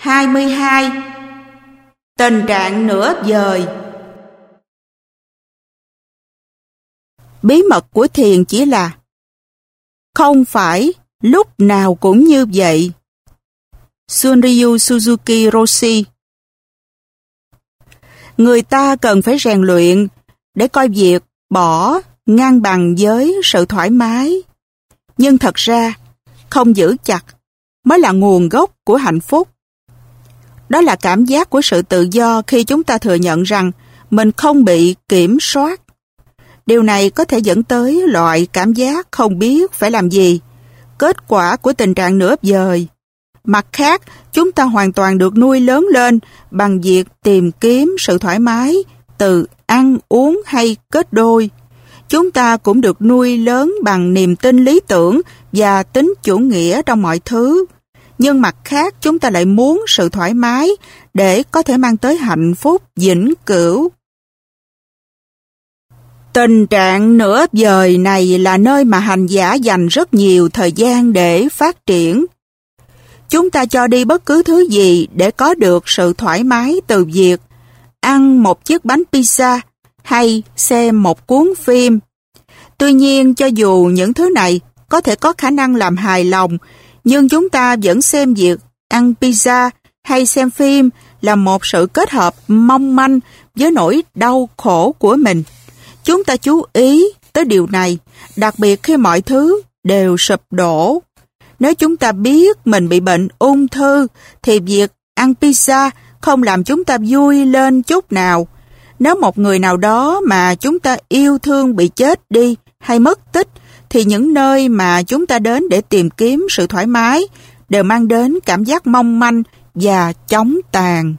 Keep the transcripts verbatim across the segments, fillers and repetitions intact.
hai mươi hai. Tình trạng nửa vời. Bí mật của thiền chỉ là không phải lúc nào cũng như vậy. Shunryu Suzuki Roshi. Người ta cần phải rèn luyện để coi việc bỏ ngang bằng với sự thoải mái. Nhưng thật ra, không giữ chặt mới là nguồn gốc của hạnh phúc. Đó là cảm giác của sự tự do khi chúng ta thừa nhận rằng mình không bị kiểm soát. Điều này có thể dẫn tới loại cảm giác không biết phải làm gì, kết quả của tình trạng nửa vời. Mặt khác, chúng ta hoàn toàn được nuôi lớn lên bằng việc tìm kiếm sự thoải mái từ ăn, uống hay kết đôi. Chúng ta cũng được nuôi lớn bằng niềm tin lý tưởng và tính chủ nghĩa trong mọi thứ. Nhưng mặt khác, chúng ta lại muốn sự thoải mái để có thể mang tới hạnh phúc vĩnh cửu. Tình trạng nửa vời này là nơi mà hành giả dành rất nhiều thời gian để phát triển. Chúng ta cho đi bất cứ thứ gì để có được sự thoải mái từ việc ăn một chiếc bánh pizza hay xem một cuốn phim. Tuy nhiên, cho dù những thứ này có thể có khả năng làm hài lòng, nhưng chúng ta vẫn xem việc ăn pizza hay xem phim là một sự kết hợp mong manh với nỗi đau khổ của mình. Chúng ta chú ý tới điều này, đặc biệt khi mọi thứ đều sụp đổ. Nếu chúng ta biết mình bị bệnh ung thư, thì việc ăn pizza không làm chúng ta vui lên chút nào. Nếu một người nào đó mà chúng ta yêu thương bị chết đi hay mất tích, thì những nơi mà chúng ta đến để tìm kiếm sự thoải mái đều mang đến cảm giác mong manh và chóng tàn.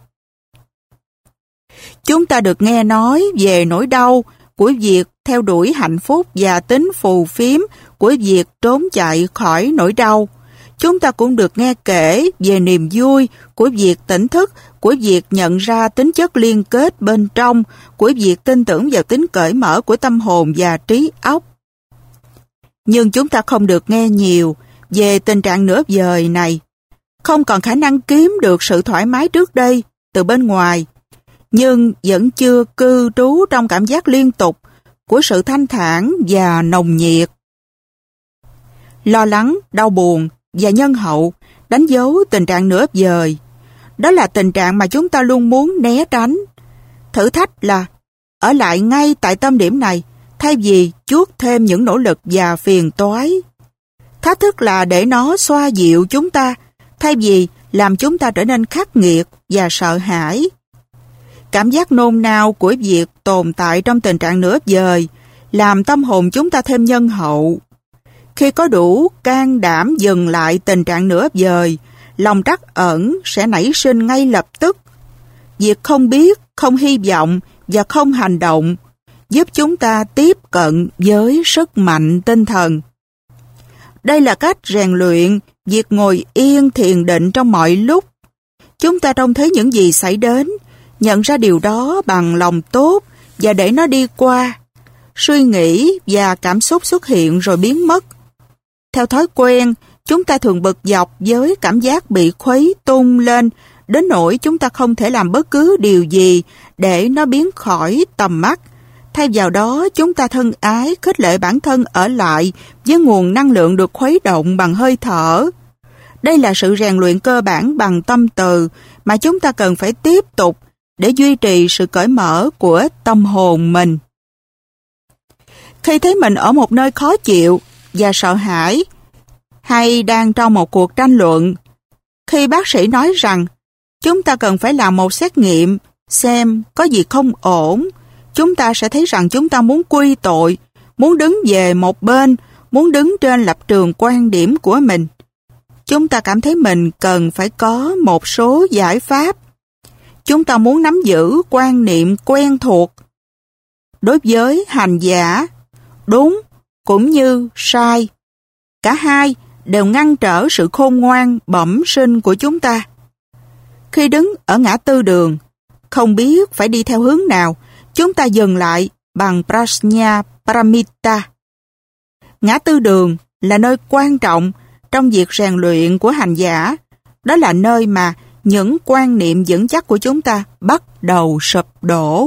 Chúng ta được nghe nói về nỗi đau của việc theo đuổi hạnh phúc và tính phù phiếm của việc trốn chạy khỏi nỗi đau. Chúng ta cũng được nghe kể về niềm vui của việc tỉnh thức, của việc nhận ra tính chất liên kết bên trong, của việc tin tưởng vào tính cởi mở của tâm hồn và trí óc. Nhưng chúng ta không được nghe nhiều về tình trạng nửa vời này, không còn khả năng kiếm được sự thoải mái trước đây từ bên ngoài, nhưng vẫn chưa cư trú trong cảm giác liên tục của sự thanh thản và nồng nhiệt. Lo lắng, đau buồn và nhân hậu đánh dấu tình trạng nửa vời. Đó là tình trạng mà chúng ta luôn muốn né tránh. Thử thách là ở lại ngay tại tâm điểm này, thay vì chuốc thêm những nỗ lực và phiền toái. Thách thức là để nó xoa dịu chúng ta, thay vì làm chúng ta trở nên khắc nghiệt và sợ hãi. Cảm giác nôn nao của việc tồn tại trong tình trạng nửa vời làm tâm hồn chúng ta thêm nhân hậu. Khi có đủ can đảm dừng lại tình trạng nửa vời, lòng trắc ẩn sẽ nảy sinh ngay lập tức. Việc không biết, không hy vọng và không hành động giúp chúng ta tiếp cận với sức mạnh tinh thần. Đây là cách rèn luyện việc ngồi yên thiền định trong mọi lúc. Chúng ta trông thấy những gì xảy đến, nhận ra điều đó bằng lòng tốt và để nó đi qua. Suy nghĩ và cảm xúc xuất hiện rồi biến mất. Theo thói quen, chúng ta thường bực dọc với cảm giác bị khuấy tung lên, đến nỗi chúng ta không thể làm bất cứ điều gì để nó biến khỏi tầm mắt. Thay vào đó, chúng ta thân ái khích lệ bản thân ở lại với nguồn năng lượng được khuấy động bằng hơi thở. Đây là sự rèn luyện cơ bản bằng tâm từ mà chúng ta cần phải tiếp tục để duy trì sự cởi mở của tâm hồn mình. Khi thấy mình ở một nơi khó chịu và sợ hãi, hay đang trong một cuộc tranh luận, khi bác sĩ nói rằng chúng ta cần phải làm một xét nghiệm xem có gì không ổn, chúng ta sẽ thấy rằng chúng ta muốn quy tội, muốn đứng về một bên, muốn đứng trên lập trường quan điểm của mình. Chúng ta cảm thấy mình cần phải có một số giải pháp. Chúng ta muốn nắm giữ quan niệm quen thuộc. Đối với hành giả, đúng cũng như sai, cả hai đều ngăn trở sự khôn ngoan bẩm sinh của chúng ta. Khi đứng ở ngã tư đường, không biết phải đi theo hướng nào, chúng ta dừng lại bằng Prajna Paramita. Ngã tư đường là nơi quan trọng trong việc rèn luyện của hành giả. Đó là nơi mà những quan niệm vững chắc của chúng ta bắt đầu sụp đổ.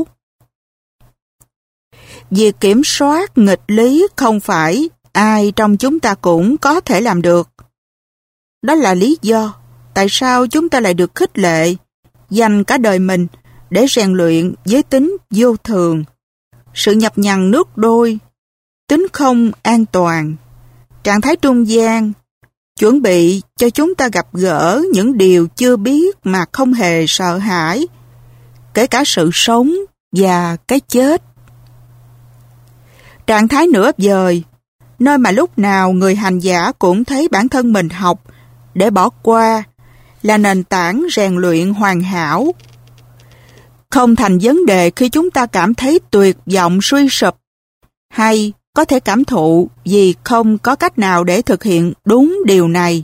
Việc kiểm soát nghịch lý không phải ai trong chúng ta cũng có thể làm được. Đó là lý do tại sao chúng ta lại được khích lệ dành cả đời mình để rèn luyện giới tính vô thường, sự nhập nhằng nước đôi, tính không an toàn, trạng thái trung gian, chuẩn bị cho chúng ta gặp gỡ những điều chưa biết mà không hề sợ hãi, kể cả sự sống và cái chết. Trạng thái nửa vời, nơi mà lúc nào người hành giả cũng thấy bản thân mình học để bỏ qua, là nền tảng rèn luyện hoàn hảo. Không thành vấn đề khi chúng ta cảm thấy tuyệt vọng suy sụp, hay có thể cảm thụ vì không có cách nào để thực hiện đúng điều này.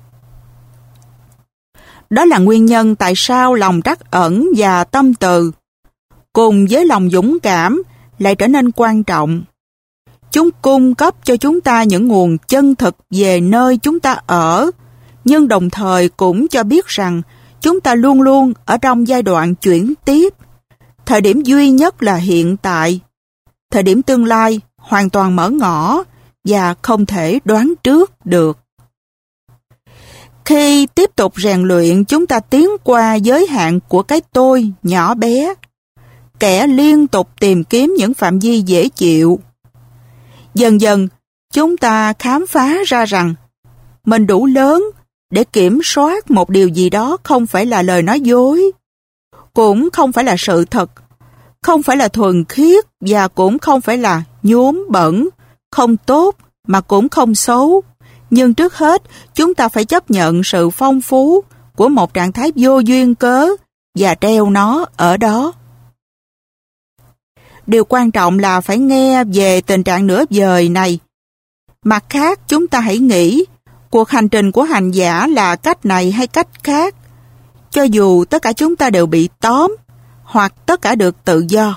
Đó là nguyên nhân tại sao lòng trắc ẩn và tâm từ, cùng với lòng dũng cảm, lại trở nên quan trọng. Chúng cung cấp cho chúng ta những nguồn chân thực về nơi chúng ta ở, nhưng đồng thời cũng cho biết rằng chúng ta luôn luôn ở trong giai đoạn chuyển tiếp. Thời điểm duy nhất là hiện tại. Thời điểm tương lai hoàn toàn mở ngỏ và không thể đoán trước được. Khi tiếp tục rèn luyện, chúng ta tiến qua giới hạn của cái tôi nhỏ bé, kẻ liên tục tìm kiếm những phạm vi dễ chịu. Dần dần, chúng ta khám phá ra rằng mình đủ lớn để kiểm soát một điều gì đó không phải là lời nói dối, cũng không phải là sự thật, không phải là thuần khiết và cũng không phải là nhuốm bẩn, không tốt mà cũng không xấu. Nhưng trước hết, chúng ta phải chấp nhận sự phong phú của một trạng thái vô duyên cớ và treo nó ở đó. Điều quan trọng là phải nghe về tình trạng nửa vời này. Mặt khác, chúng ta hãy nghĩ cuộc hành trình của hành giả là cách này hay cách khác, cho dù tất cả chúng ta đều bị tóm hoặc tất cả được tự do.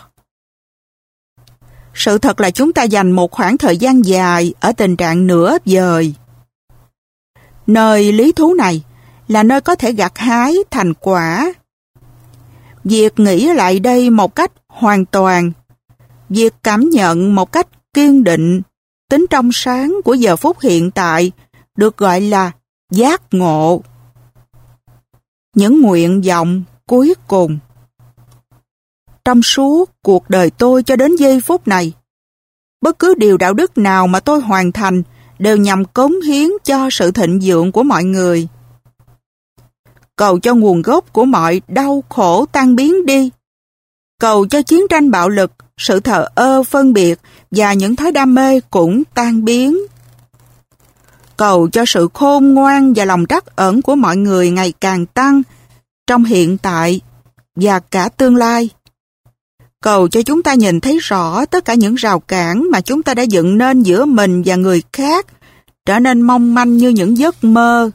Sự thật là chúng ta dành một khoảng thời gian dài ở tình trạng nửa vời. Nơi lý thú này là nơi có thể gặt hái thành quả. Việc nghĩ lại đây một cách hoàn toàn, việc cảm nhận một cách kiên định tính trong sáng của giờ phút hiện tại được gọi là giác ngộ. Những nguyện vọng cuối cùng. Trong suốt cuộc đời tôi cho đến giây phút này, bất cứ điều đạo đức nào mà tôi hoàn thành đều nhằm cống hiến cho sự thịnh vượng của mọi người. Cầu cho nguồn gốc của mọi đau khổ tan biến đi. Cầu cho chiến tranh bạo lực, sự thờ ơ phân biệt và những thói đam mê cũng tan biến. Cầu cho sự khôn ngoan và lòng trắc ẩn của mọi người ngày càng tăng trong hiện tại và cả tương lai. Cầu cho chúng ta nhìn thấy rõ tất cả những rào cản mà chúng ta đã dựng nên giữa mình và người khác trở nên mong manh như những giấc mơ.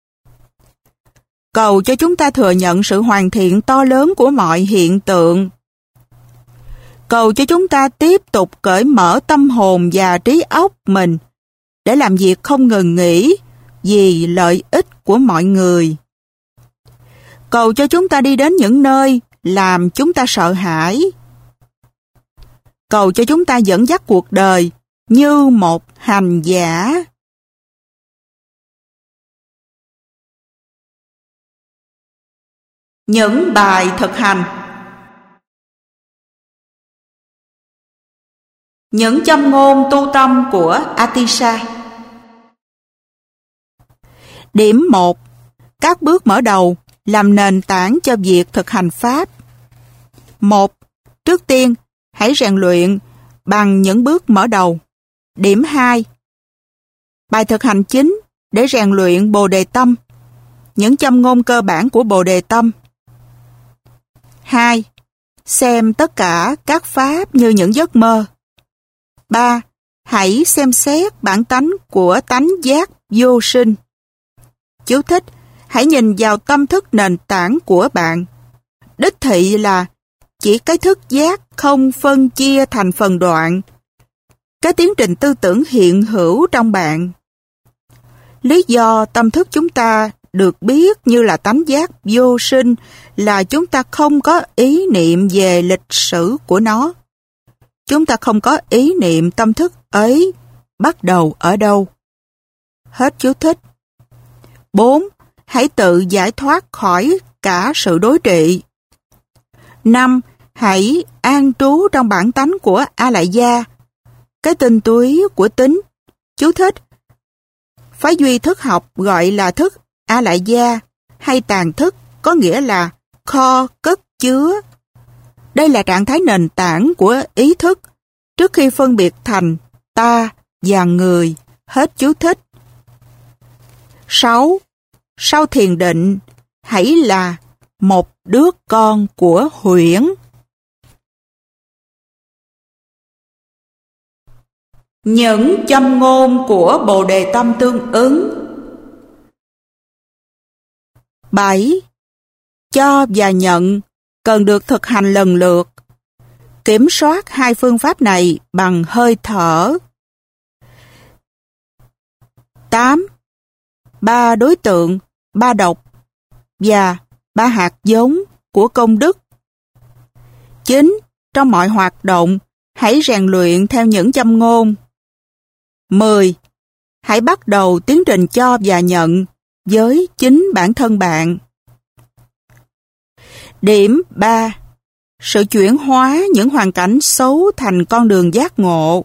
Cầu cho chúng ta thừa nhận sự hoàn thiện to lớn của mọi hiện tượng. Cầu cho chúng ta tiếp tục cởi mở tâm hồn và trí óc mình để làm việc không ngừng nghỉ vì lợi ích của mọi người. Cầu cho chúng ta đi đến những nơi làm chúng ta sợ hãi. Cầu cho chúng ta dẫn dắt cuộc đời như một hành giả. Những bài thực hành. Những châm ngôn tu tâm của Atisha. Điểm một. Các bước mở đầu làm nền tảng cho việc thực hành Pháp. một. Trước tiên, hãy rèn luyện bằng những bước mở đầu. Điểm hai. Bài thực hành chính để rèn luyện Bồ Đề Tâm. Những châm ngôn cơ bản của Bồ Đề Tâm. hai. Xem tất cả các Pháp như những giấc mơ. ba. Hãy xem xét bản tánh của tánh giác vô sinh. Chú thích: hãy nhìn vào tâm thức nền tảng của bạn. Đích thị là chỉ cái thức giác không phân chia thành phần đoạn. Cái tiến trình tư tưởng hiện hữu trong bạn. Lý do tâm thức chúng ta được biết như là tánh giác vô sinh là chúng ta không có ý niệm về lịch sử của nó. Chúng ta không có ý niệm tâm thức ấy bắt đầu ở đâu. Hết chú thích. bốn. Hãy tự giải thoát khỏi cả sự đối trị. năm. Hãy an trú trong bản tánh của A Lại Gia, cái tinh túy của tính. Chú thích. Phái duy thức học gọi là thức A Lại Gia hay tàng thức, có nghĩa là kho cất chứa. Đây là trạng thái nền tảng của ý thức trước khi phân biệt thành ta và người. Hết chú thích. sáu. Sau thiền định, hãy là một đứa con của huyễn. Những châm ngôn của Bồ Đề Tâm tương ứng. bảy. Cho và nhận cần được thực hành lần lượt. Kiểm soát hai phương pháp này bằng hơi thở. tám. Ba đối tượng, ba độc và ba hạt giống của công đức. chín. Trong mọi hoạt động, hãy rèn luyện theo những châm ngôn. mười. Hãy bắt đầu tiến trình cho và nhận với chính bản thân bạn. Điểm ba. Sự chuyển hóa những hoàn cảnh xấu thành con đường giác ngộ.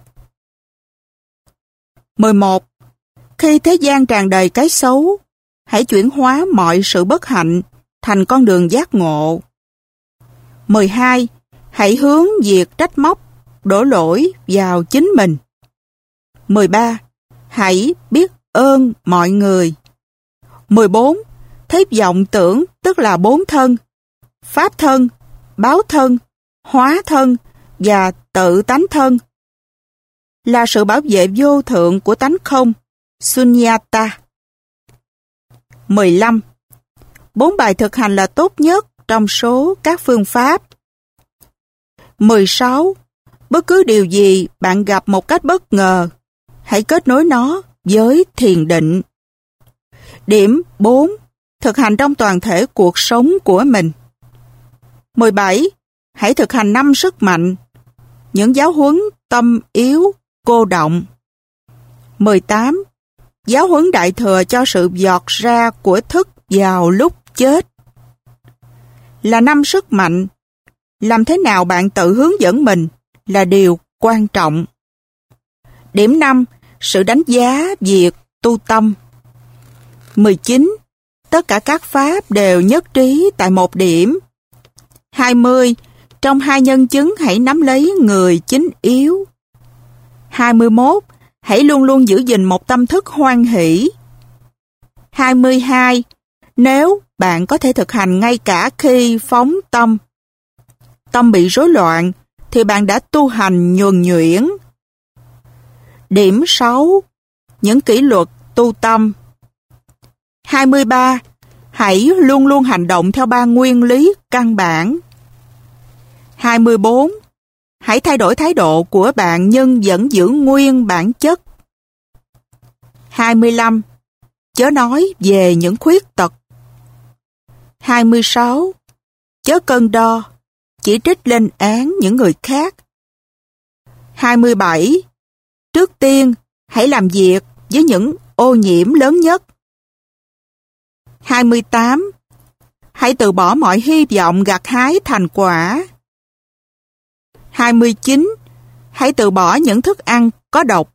mười một. Khi thế gian tràn đầy cái xấu, hãy chuyển hóa mọi sự bất hạnh thành con đường giác ngộ. mười hai. Hãy hướng việc trách móc, đổ lỗi vào chính mình. mười ba. Hãy biết ơn mọi người. mười bốn. Thấy vọng tưởng tức là bốn thân: pháp thân, báo thân, hóa thân và tự tánh thân, là sự bảo vệ vô thượng của tánh không, Sunyata. mười lăm. Bốn bài thực hành là tốt nhất trong số các phương pháp. mười sáu. Bất cứ điều gì bạn gặp một cách bất ngờ, hãy kết nối nó với thiền định. Điểm bốn. Thực hành trong toàn thể cuộc sống của mình. mười bảy. Hãy thực hành năm sức mạnh, những giáo huấn tâm yếu, cô động. mười tám. Giáo huấn đại thừa cho sự giọt ra của thức vào lúc chết. Là năm sức mạnh, làm thế nào bạn tự hướng dẫn mình là điều quan trọng. Điểm năm. Sự đánh giá việc tu tâm. mười chín. Tất cả các pháp đều nhất trí tại một điểm. hai mươi. Trong hai nhân chứng hãy nắm lấy người chính yếu. hai mươi mốt. Hãy luôn luôn giữ gìn một tâm thức hoan hỷ. hai mươi hai. Nếu bạn có thể thực hành ngay cả khi phóng tâm, tâm bị rối loạn, thì bạn đã tu hành nhuần nhuyễn. Điểm sáu. Những kỷ luật tu tâm. hai mươi ba. Hãy luôn luôn hành động theo ba nguyên lý căn bản. hai mươi bốn. Hãy thay đổi thái độ của bạn nhưng vẫn giữ nguyên bản chất. hai mươi lăm. Chớ nói về những khuyết tật. hai mươi sáu. Chớ cân đo, chỉ trích lên án những người khác. hai mươi bảy. Trước tiên, hãy làm việc với những ô nhiễm lớn nhất. hai mươi tám. Hãy từ bỏ mọi hy vọng gặt hái thành quả. hai mươi chín. Hãy từ bỏ những thức ăn có độc.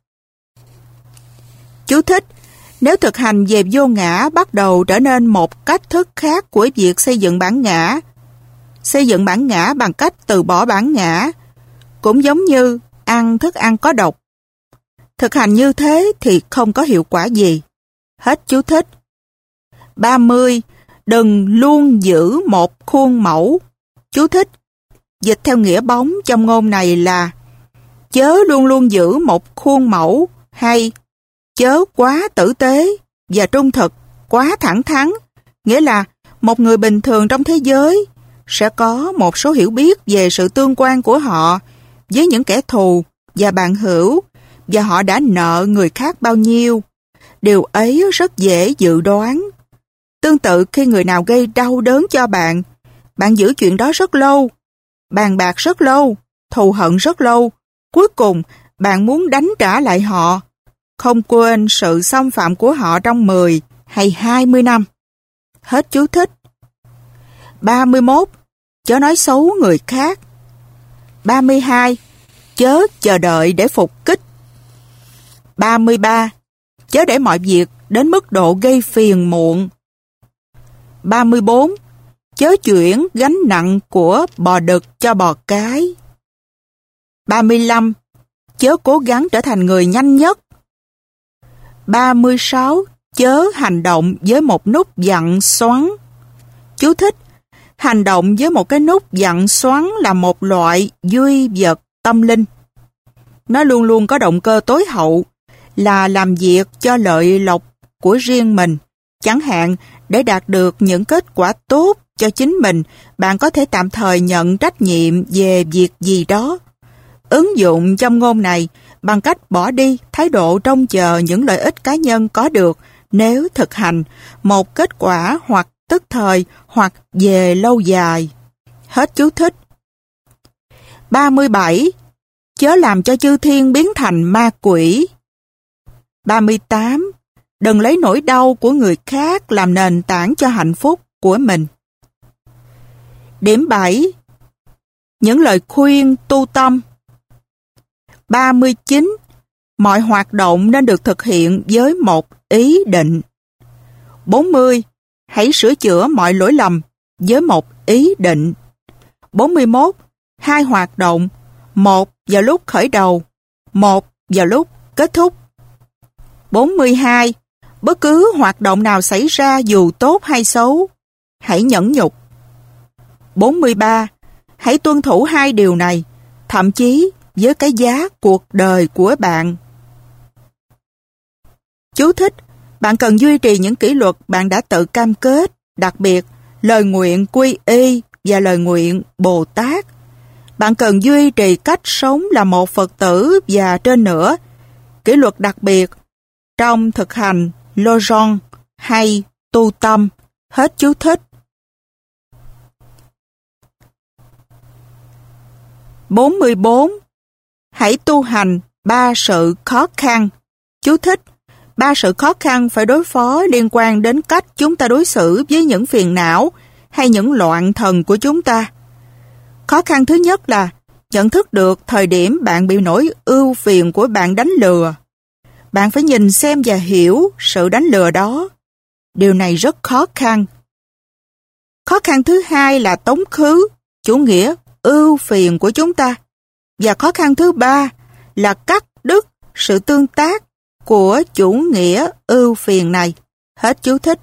Chú thích: Nếu thực hành về vô ngã bắt đầu trở nên một cách thức khác của việc xây dựng bản ngã, xây dựng bản ngã bằng cách từ bỏ bản ngã, cũng giống như ăn thức ăn có độc. Thực hành như thế thì không có hiệu quả gì. Hết chú thích. ba mươi. Đừng luôn giữ một khuôn mẫu. Chú thích: Dịch theo nghĩa bóng trong ngôn này là chớ luôn luôn giữ một khuôn mẫu, hay chớ quá tử tế và trung thực, quá thẳng thắn, nghĩa là một người bình thường trong thế giới sẽ có một số hiểu biết về sự tương quan của họ với những kẻ thù và bạn hữu, và họ đã nợ người khác bao nhiêu. Điều ấy rất dễ dự đoán. Tương tự khi người nào gây đau đớn cho bạn, bạn giữ chuyện đó rất lâu, bàn bạc rất lâu, thù hận rất lâu, cuối cùng bạn muốn đánh trả lại họ, không quên sự xâm phạm của họ trong mười hay hai mươi năm. Hết chú thích. ba mươi mốt. Chớ nói xấu người khác. ba mươi hai. Chớ chờ đợi để phục kích. ba mươi ba. Chớ để mọi việc đến mức độ gây phiền muộn. ba mươi bốn. Chớ chuyển gánh nặng của bò đực cho bò cái. ba mươi lăm. Chớ cố gắng trở thành người nhanh nhất. ba mươi sáu. Chớ hành động với một nút dặn xoắn. Chú thích: hành động với một cái nút dặn xoắn là một loại duy vật tâm linh. Nó luôn luôn có động cơ tối hậu là làm việc cho lợi lộc của riêng mình. Chẳng hạn, để đạt được những kết quả tốt cho chính mình, bạn có thể tạm thời nhận trách nhiệm về việc gì đó. Ứng dụng châm ngôn này bằng cách bỏ đi thái độ trông chờ những lợi ích cá nhân có được nếu thực hành một kết quả hoặc tức thời hoặc về lâu dài. Hết chú thích. ba mươi bảy. Chớ làm cho chư thiên biến thành ma quỷ. ba mươi tám. Đừng lấy nỗi đau của người khác làm nền tảng cho hạnh phúc của mình. Điểm bảy. Những lời khuyên tu tâm. ba mươi chín. Mọi hoạt động nên được thực hiện với một ý định. bốn mươi. Hãy sửa chữa mọi lỗi lầm với một ý định. bốn mươi mốt. Hai hoạt động, một vào lúc khởi đầu, một vào lúc kết thúc. bốn mươi hai. Bất cứ hoạt động nào xảy ra dù tốt hay xấu, hãy nhẫn nhục. bốn mươi ba. Hãy tuân thủ hai điều này, thậm chí với cái giá cuộc đời của bạn. Chú thích: bạn cần duy trì những kỷ luật bạn đã tự cam kết, đặc biệt lời nguyện quy y và lời nguyện Bồ Tát. Bạn cần duy trì cách sống là một Phật tử và trên nữa, kỷ luật đặc biệt trong thực hành Lojong hay tu tâm. Hết chú thích. bốn mươi bốn. Hãy tu hành ba sự khó khăn. Chú thích: ba sự khó khăn phải đối phó liên quan đến cách chúng ta đối xử với những phiền não hay những loạn thần của chúng ta. Khó khăn thứ nhất là nhận thức được thời điểm bạn bị nỗi ưu phiền của bạn đánh lừa. Bạn phải nhìn xem và hiểu sự đánh lừa đó. Điều này rất khó khăn. Khó khăn thứ hai là tống khứ, chủ nghĩa ưu phiền của chúng ta. Và khó khăn thứ ba là cắt đứt sự tương tác của chủ nghĩa ưu phiền này. Hết chú thích.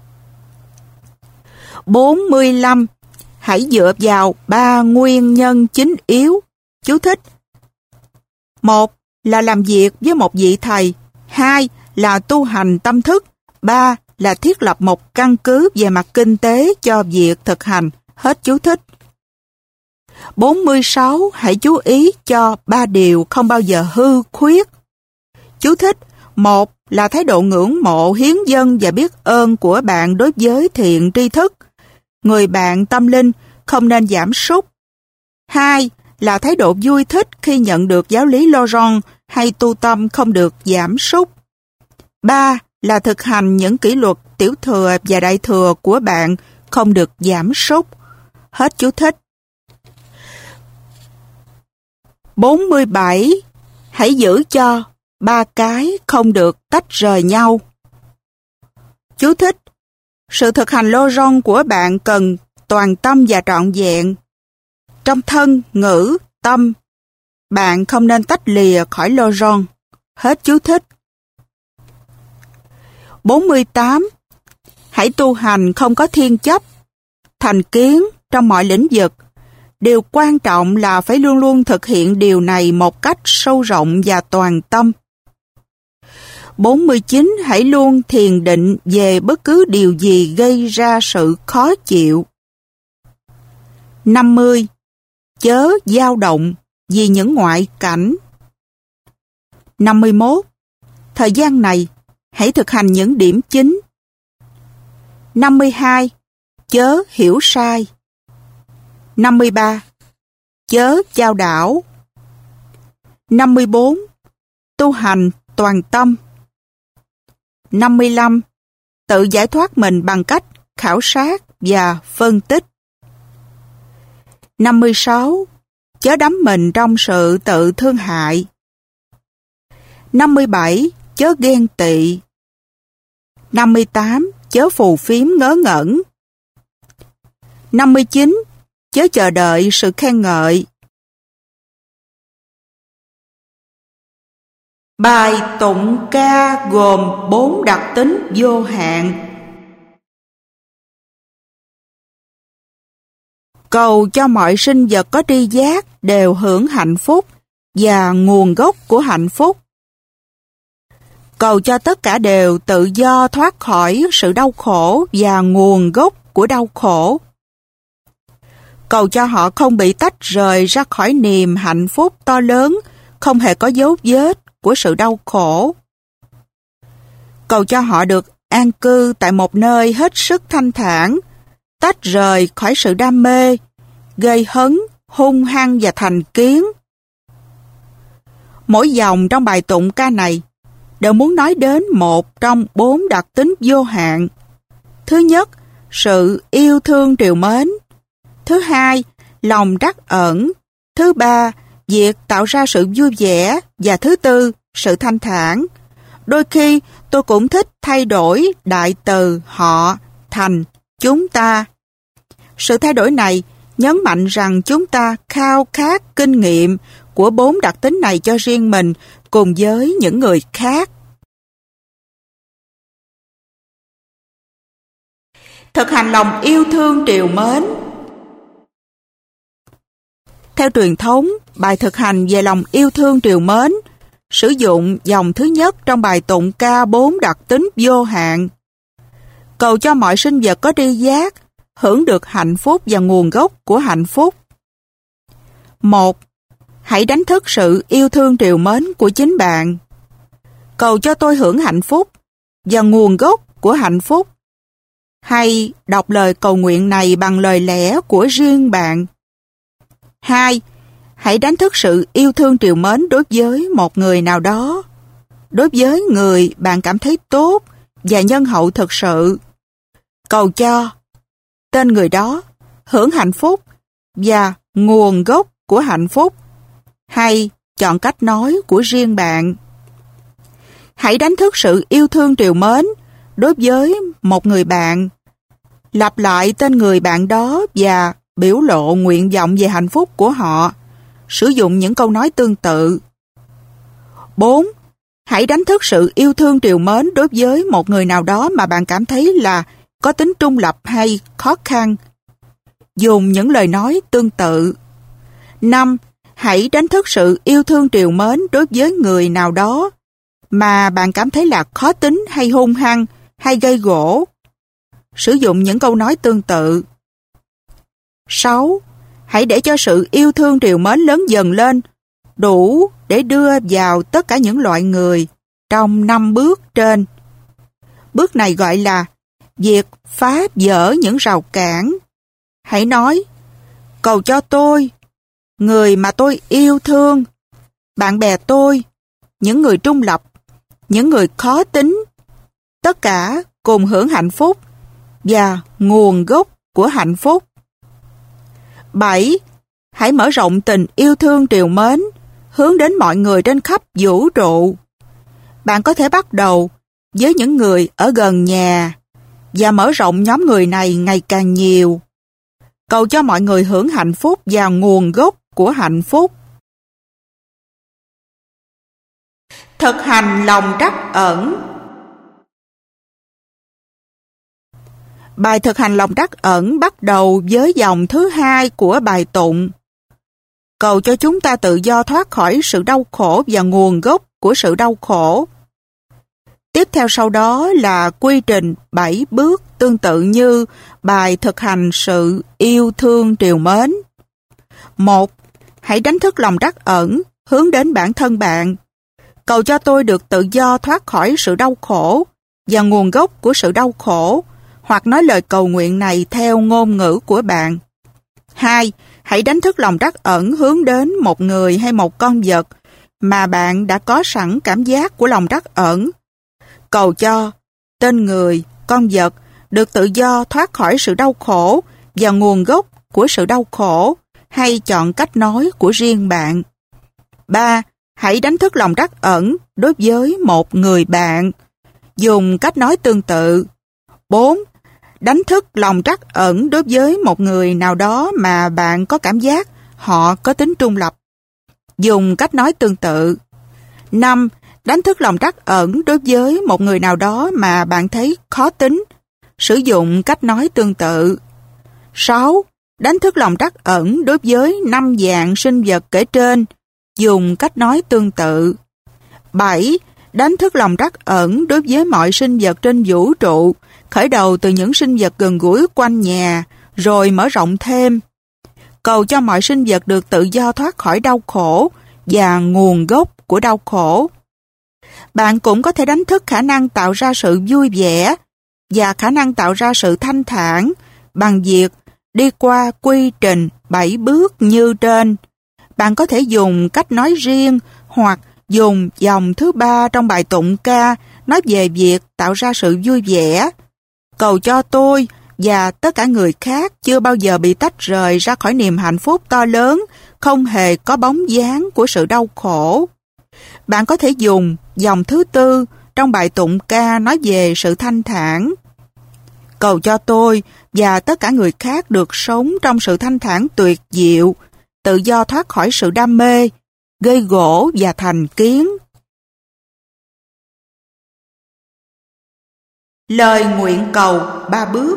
bốn mươi lăm. Hãy dựa vào ba nguyên nhân chính yếu. Chú thích: một là làm việc với một vị thầy, hai là tu hành tâm thức, ba là thiết lập một căn cứ về mặt kinh tế cho việc thực hành. Hết chú thích. bốn mươi sáu. Hãy chú ý cho ba điều không bao giờ hư khuyết. Chú thích: một là thái độ ngưỡng mộ, hiến dâng và biết ơn của bạn đối với thiện tri thức. Người bạn tâm linh không nên giảm sút. Hai là thái độ vui thích khi nhận được giáo lý Lojong hay tu tâm không được giảm sút. Ba là thực hành những kỷ luật tiểu thừa và đại thừa của bạn không được giảm sút. Hết chú thích. bốn mươi bảy. Hãy giữ cho ba cái không được tách rời nhau. Chú thích: sự thực hành Lojong của bạn cần toàn tâm và trọn vẹn. Trong thân, ngữ, tâm, bạn không nên tách lìa khỏi Lojong. Hết chú thích. bốn mươi tám. Hãy tu hành không có thiên chấp, thành kiến trong mọi lĩnh vực. Điều quan trọng là phải luôn luôn thực hiện điều này một cách sâu rộng và toàn tâm. bốn mươi chín. Hãy luôn thiền định về bất cứ điều gì gây ra sự khó chịu. năm mươi. Chớ dao động vì những ngoại cảnh. năm mươi mốt. Thời gian này, hãy thực hành những điểm chính. năm mươi hai. Chớ hiểu sai. năm mươi ba. Chớ chao đảo. năm mươi bốn. Tu hành toàn tâm. năm mươi lăm. Tự giải thoát mình bằng cách khảo sát và phân tích. năm mươi sáu. Chớ đắm mình trong sự tự thương hại. năm mươi bảy. Chớ ghen tị. năm mươi tám. Chớ phù phiếm ngớ ngẩn. năm mươi chín. Chớ chờ đợi sự khen ngợi. Bài tụng ca gồm bốn đặc tính vô hạn. Cầu cho mọi sinh vật có tri giác đều hưởng hạnh phúc và nguồn gốc của hạnh phúc. Cầu cho tất cả đều tự do thoát khỏi sự đau khổ và nguồn gốc của đau khổ. Cầu cho họ không bị tách rời ra khỏi niềm hạnh phúc to lớn, không hề có dấu vết của sự đau khổ. Cầu cho họ được an cư tại một nơi hết sức thanh thản, tách rời khỏi sự đam mê, gây hấn, hung hăng và thành kiến. Mỗi dòng trong bài tụng ca này đều muốn nói đến một trong bốn đặc tính vô hạn. Thứ nhất, sự yêu thương trìu mến. Thứ hai, lòng trắc ẩn. Thứ ba, việc tạo ra sự vui vẻ. Và thứ tư, sự thanh thản. Đôi khi tôi cũng thích thay đổi đại từ họ thành chúng ta. Sự thay đổi này nhấn mạnh rằng chúng ta khao khát kinh nghiệm của bốn đặc tính này cho riêng mình cùng với những người khác. Thực hành lòng yêu thương trìu mến. Theo truyền thống, bài thực hành về lòng yêu thương trìu mến sử dụng dòng thứ nhất trong bài tụng ca bốn đặc tính vô hạn. Cầu cho mọi sinh vật có tri giác hưởng được hạnh phúc và nguồn gốc của hạnh phúc. Một. Hãy đánh thức sự yêu thương trìu mến của chính bạn. Cầu cho tôi hưởng hạnh phúc và nguồn gốc của hạnh phúc. Hay đọc lời cầu nguyện này bằng lời lẽ của riêng bạn. Hai. Hãy đánh thức sự yêu thương trìu mến đối với một người nào đó. Đối với người bạn cảm thấy tốt và nhân hậu thực sự. Cầu cho tên người đó hưởng hạnh phúc và nguồn gốc của hạnh phúc. Hay chọn cách nói của riêng bạn. Hãy đánh thức sự yêu thương trìu mến đối với một người bạn. Lặp lại tên người bạn đó và biểu lộ nguyện vọng về hạnh phúc của họ. Sử dụng những câu nói tương tự. Bốn. Hãy đánh thức sự yêu thương trìu mến đối với một người nào đó mà bạn cảm thấy là có tính trung lập hay khó khăn. Dùng những lời nói tương tự. Năm. Hãy đánh thức sự yêu thương trìu mến đối với người nào đó mà bạn cảm thấy là khó tính hay hung hăng hay gây gổ. Sử dụng những câu nói tương tự. Sáu. Hãy để cho sự yêu thương trìu mến lớn dần lên, đủ để đưa vào tất cả những loại người trong năm bước trên. Bước này gọi là việc phá vỡ những rào cản. Hãy nói, cầu cho tôi, người mà tôi yêu thương, bạn bè tôi, những người trung lập, những người khó tính, tất cả cùng hưởng hạnh phúc và nguồn gốc của hạnh phúc. Bảy. Hãy mở rộng tình yêu thương trìu mến hướng đến mọi người trên khắp vũ trụ. Bạn có thể bắt đầu với những người ở gần nhà và mở rộng nhóm người này ngày càng nhiều. Cầu cho mọi người hưởng hạnh phúc và nguồn gốc của hạnh phúc. Thực hành lòng trắc ẩn. Bài thực hành lòng trắc ẩn bắt đầu với dòng thứ hai của bài tụng. Cầu cho chúng ta tự do thoát khỏi sự đau khổ và nguồn gốc của sự đau khổ. Tiếp theo sau đó là quy trình bảy bước tương tự như bài thực hành sự yêu thương trìu mến. Một. Hãy đánh thức lòng trắc ẩn hướng đến bản thân bạn. Cầu cho tôi được tự do thoát khỏi sự đau khổ và nguồn gốc của sự đau khổ, hoặc nói lời cầu nguyện này theo ngôn ngữ của bạn. Hai, hãy đánh thức lòng trắc ẩn hướng đến một người hay một con vật mà bạn đã có sẵn cảm giác của lòng trắc ẩn. Cầu cho tên người, con vật được tự do thoát khỏi sự đau khổ và nguồn gốc của sự đau khổ, hay chọn cách nói của riêng bạn. Ba, hãy đánh thức lòng trắc ẩn đối với một người bạn. Dùng cách nói tương tự. Bốn, đánh thức lòng trắc ẩn đối với một người nào đó mà bạn có cảm giác họ có tính trung lập. Dùng cách nói tương tự. Năm, đánh thức lòng trắc ẩn đối với một người nào đó mà bạn thấy khó tính. Sử dụng cách nói tương tự. Sáu, đánh thức lòng trắc ẩn đối với năm dạng sinh vật kể trên. Dùng cách nói tương tự. Bảy, đánh thức lòng trắc ẩn đối với mọi sinh vật trên vũ trụ, khởi đầu từ những sinh vật gần gũi quanh nhà, rồi mở rộng thêm. Cầu cho mọi sinh vật được tự do thoát khỏi đau khổ và nguồn gốc của đau khổ. Bạn cũng có thể đánh thức khả năng tạo ra sự vui vẻ và khả năng tạo ra sự thanh thản bằng việc đi qua quy trình bảy bước như trên. Bạn có thể dùng cách nói riêng hoặc dùng dòng thứ ba trong bài tụng ca nói về việc tạo ra sự vui vẻ. Cầu cho tôi và tất cả người khác chưa bao giờ bị tách rời ra khỏi niềm hạnh phúc to lớn, không hề có bóng dáng của sự đau khổ. Bạn có thể dùng dòng thứ tư trong bài tụng ca nói về sự thanh thản. Cầu cho tôi và tất cả người khác được sống trong sự thanh thản tuyệt diệu, tự do thoát khỏi sự đam mê, gây gổ và thành kiến. Lời nguyện cầu ba bước.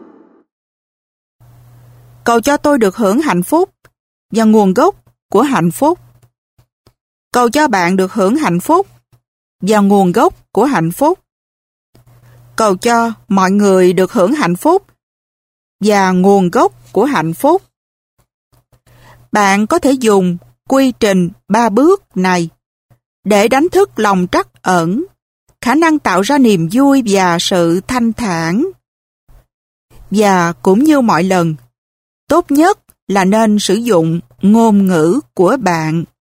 Cầu cho tôi được hưởng hạnh phúc và nguồn gốc của hạnh phúc. Cầu cho bạn được hưởng hạnh phúc và nguồn gốc của hạnh phúc. Cầu cho mọi người được hưởng hạnh phúc và nguồn gốc của hạnh phúc. Bạn có thể dùng quy trình ba bước này để đánh thức lòng trắc ẩn, khả năng tạo ra niềm vui và sự thanh thản. Và cũng như mọi lần, tốt nhất là nên sử dụng ngôn ngữ của bạn.